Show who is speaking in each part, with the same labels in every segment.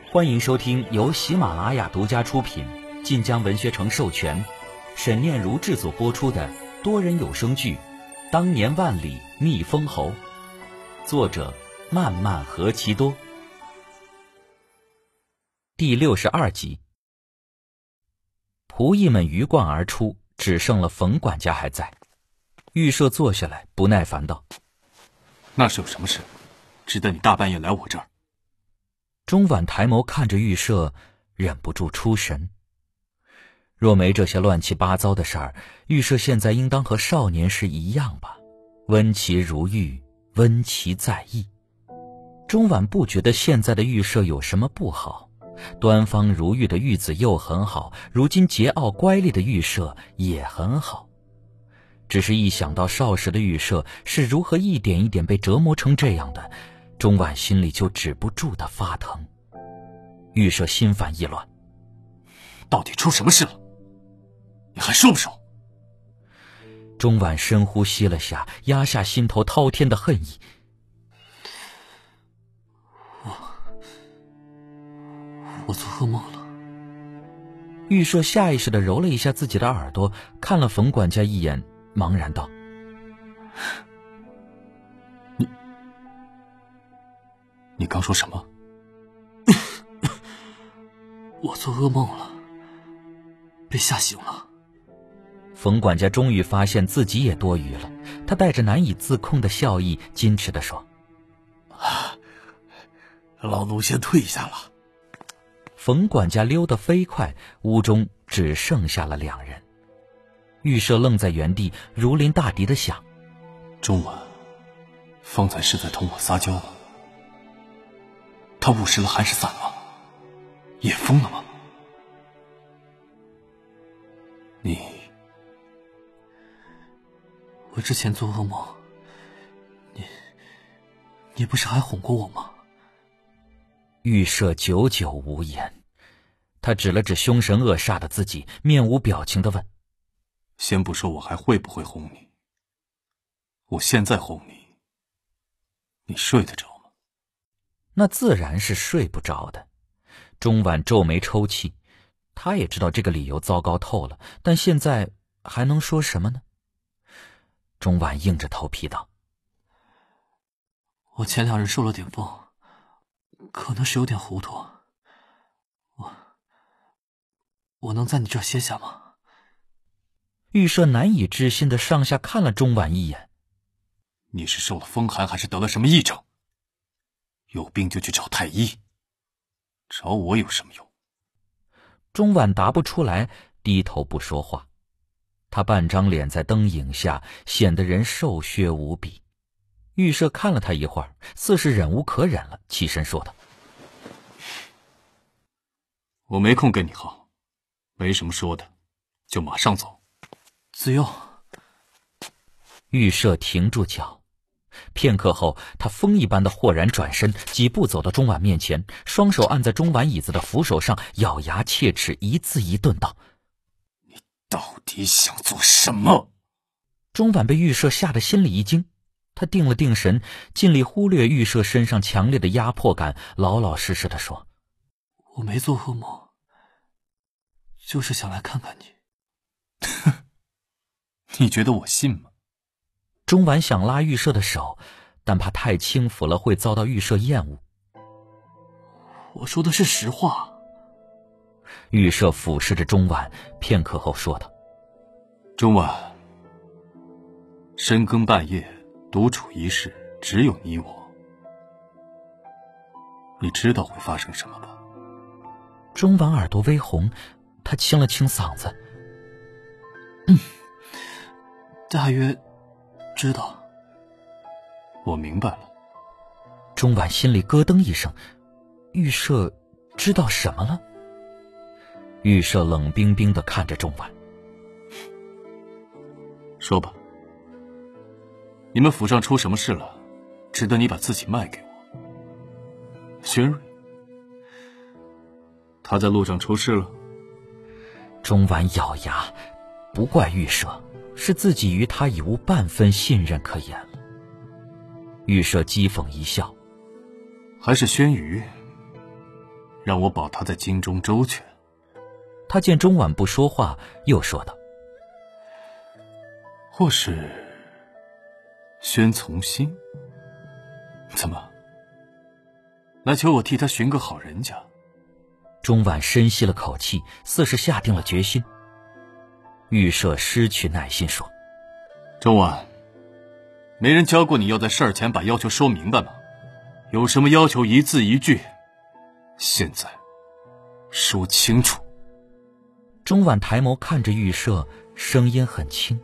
Speaker 1: 欢迎收听由喜马拉雅独家出品、晋江文学城授权、沈念如制作播出的多人有声剧《当年万里觅封侯》，作者漫漫何其多。第62集。仆役们鱼贯而出，只剩了冯管家还在。玉舍坐下来，不耐烦道：“
Speaker 2: 那是有什么事，值得你大半夜来我这儿？”
Speaker 1: 钟婉抬眸看着玉舍，忍不住出神。若没这些乱七八糟的事儿，玉舍现在应当和少年时一样吧，温其如玉，温其在意。钟婉不觉得现在的玉舍有什么不好，端方如玉的玉子又很好，如今桀骜乖戾的玉舍也很好。只是一想到少时的玉舍是如何一点一点被折磨成这样的，钟婉心里就止不住的发疼。玉舍心烦意乱，
Speaker 2: 到底出什么事了？你还说不说？
Speaker 1: 钟婉深呼吸了下，压下心头滔天的恨意。
Speaker 3: 我做噩梦了。
Speaker 1: 玉舍下意识地揉了一下自己的耳朵，看了冯管家一眼，茫然道：“
Speaker 2: 你刚说什么？”
Speaker 3: 我做噩梦了，被吓醒了。
Speaker 1: 冯管家终于发现自己也多余了，他带着难以自控的笑意，矜持地说：“
Speaker 3: 老奴先退下了。”
Speaker 1: 冯管家溜得飞快，屋中只剩下了两人。玉舍愣在原地，如临大敌地想：
Speaker 2: 钟婉方才是在同我撒娇吗？他误食了寒食散吗？也疯了吗？
Speaker 3: 我之前做噩梦，你不是还哄过我吗？
Speaker 1: 玉舍久久无言，他指了指凶神恶煞的自己，面无表情地问：“
Speaker 2: 先不说我还会不会哄你，我现在哄你，你睡得着吗？”
Speaker 1: 那自然是睡不着的。钟婉皱眉抽泣，他也知道这个理由糟糕透了，但现在还能说什么呢？钟婉硬着头皮道：“
Speaker 3: 我前2日受了点风，可能是有点糊涂。我能在你这儿歇下吗？”
Speaker 1: 玉舍难以置信地上下看了钟婉一眼：“
Speaker 2: 你是受了风寒，还是得了什么疫症？有病就去找太医，找我有什么用？”
Speaker 1: 钟婉答不出来，低头不说话。他半张脸在灯影下显得人瘦削无比。玉舍看了他一会儿，似是忍无可忍了，起身说道：“
Speaker 2: 我没空跟你耗，没什么说的，就马上走。”
Speaker 3: 子悠。
Speaker 1: 玉舍停住脚，片刻后，他风一般的豁然转身，几步走到钟婉面前，双手按在钟婉椅子的扶手上，咬牙切齿，一字一顿道：“
Speaker 2: 你到底想做什么？”
Speaker 1: 钟婉被玉舍吓得心里一惊，他定了定神，尽力忽略玉舍身上强烈的压迫感，老老实实地说：“
Speaker 3: 我没做噩梦，就是想来看看你。”
Speaker 2: 你觉得我信吗？
Speaker 1: 钟婉想拉玉舍的手，但怕太轻浮了会遭到玉舍厌恶。
Speaker 3: 我说的是实话。
Speaker 1: 玉舍俯视着钟婉，片刻后说道：“
Speaker 2: 钟婉，深更半夜独处一室，只有你我，你知道会发生什么吧？”
Speaker 1: 钟婉耳朵微红，他清了清嗓子：“
Speaker 3: 大约知道。”
Speaker 2: 我明白了。
Speaker 1: 钟婉心里咯噔一声，玉舍知道什么了？玉舍冷冰冰地看着钟婉：“
Speaker 2: 说吧，你们府上出什么事了，值得你把自己卖给我？轩瑞，他在路上出事了？”
Speaker 1: 钟婉咬牙，不怪玉舍，是自己与他已无半分信任可言了。玉舍讥讽一笑：“
Speaker 2: 还是轩辕？ 让我保他在京中周全。
Speaker 1: 他见钟婉不说话，又说道：
Speaker 2: 或是宣从新？怎么，来求我替他寻个好人家？
Speaker 1: 钟婉深吸了口气，似是下定了决心。预设失去耐心说：
Speaker 2: 钟婉，没人教过你要在事儿前把要求说明白吗？有什么要求一字一句，现在说清楚。
Speaker 1: 钟婉抬眸看着预设，声音很轻：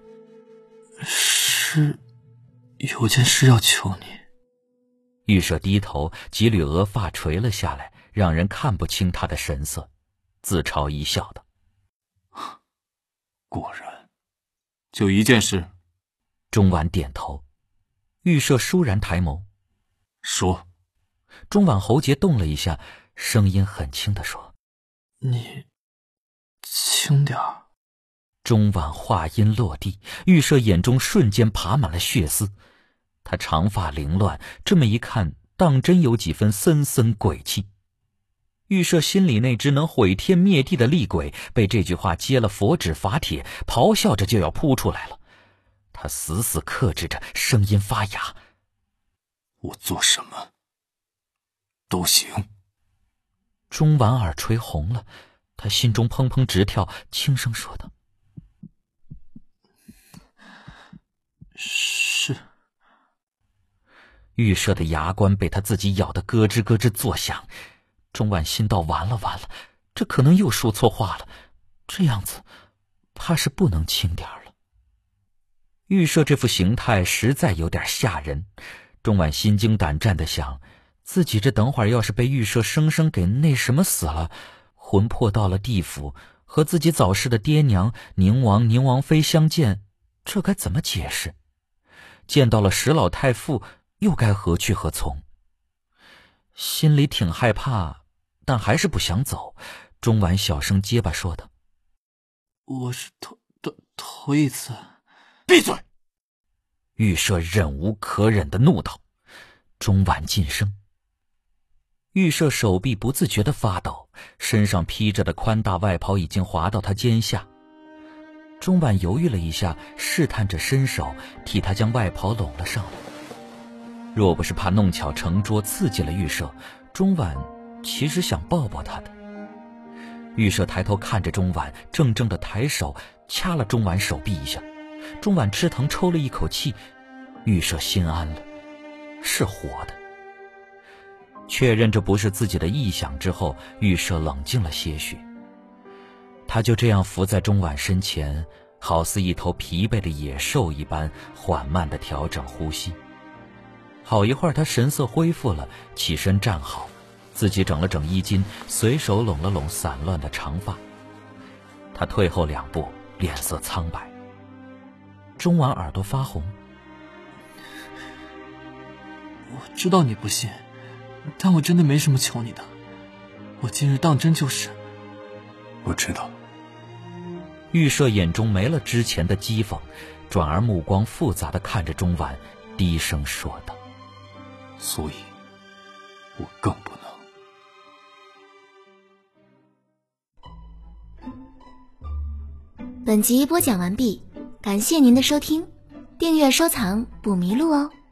Speaker 3: 是有件事要求你。
Speaker 1: 预设低头，几缕额发垂了下来，让人看不清他的神色，自嘲一笑道：
Speaker 2: 果然，就一件事。
Speaker 1: 钟婉点头。预设倏然抬眸：
Speaker 2: 说。
Speaker 1: 钟婉喉结动了一下，声音很轻地说：
Speaker 3: 你轻点儿。
Speaker 1: 钟婉话音落地，预设眼中瞬间爬满了血丝。他长发凌乱，这么一看，当真有几分森森鬼气。预设心里那只能毁天灭地的厉鬼，被这句话接了佛指法帖，咆哮着就要扑出来了。他死死克制着，声音发哑：
Speaker 2: 我做什么都行。
Speaker 1: 钟婉耳垂红了，他心中砰砰直跳，轻声说道：
Speaker 3: 是。
Speaker 1: 预设的牙关被他自己咬得咯吱咯吱作响。钟婉心道完了完了，这可能又说错话了，这样子怕是不能轻点了。预设这副形态实在有点吓人，钟婉心惊胆战地想，自己这等会儿要是被预设生生给那什么死了，魂魄到了地府，和自己早逝的爹娘宁王宁王妃相见，这该怎么解释？见到了石老太傅，又该何去何从？心里挺害怕，但还是不想走。钟婉小声结巴说道：
Speaker 3: 我是头一次。
Speaker 2: 闭嘴！
Speaker 1: 预设忍无可忍地怒道。钟婉噤声。预设手臂不自觉地发抖，身上披着的宽大外袍已经滑到他肩下。钟婉犹豫了一下，试探着伸手替他将外袍拢了上来。若不是怕弄巧成拙刺激了预设，钟婉其实想抱抱他的。预设抬头看着钟婉，怔怔地抬手掐了钟婉手臂一下。钟婉吃疼抽了一口气，预设心安了，是活的。确认这不是自己的臆想之后，预设冷静了些许。他就这样伏在钟婉身前，好似一头疲惫的野兽一般，缓慢地调整呼吸。好一会儿，他神色恢复了，起身站好，自己整了整衣襟，随手拢了拢散乱的长发。他退后2步，脸色苍白。钟婉耳朵发红。
Speaker 3: 我知道你不信，但我真的没什么求你的，我今日当真就是。
Speaker 2: 我知道。
Speaker 1: 预设眼中没了之前的讥讽，转而目光复杂地看着钟婉，低声说道：
Speaker 2: 所以我更不
Speaker 4: 能。本集播讲完毕，感谢您的收听，订阅收藏不迷路哦。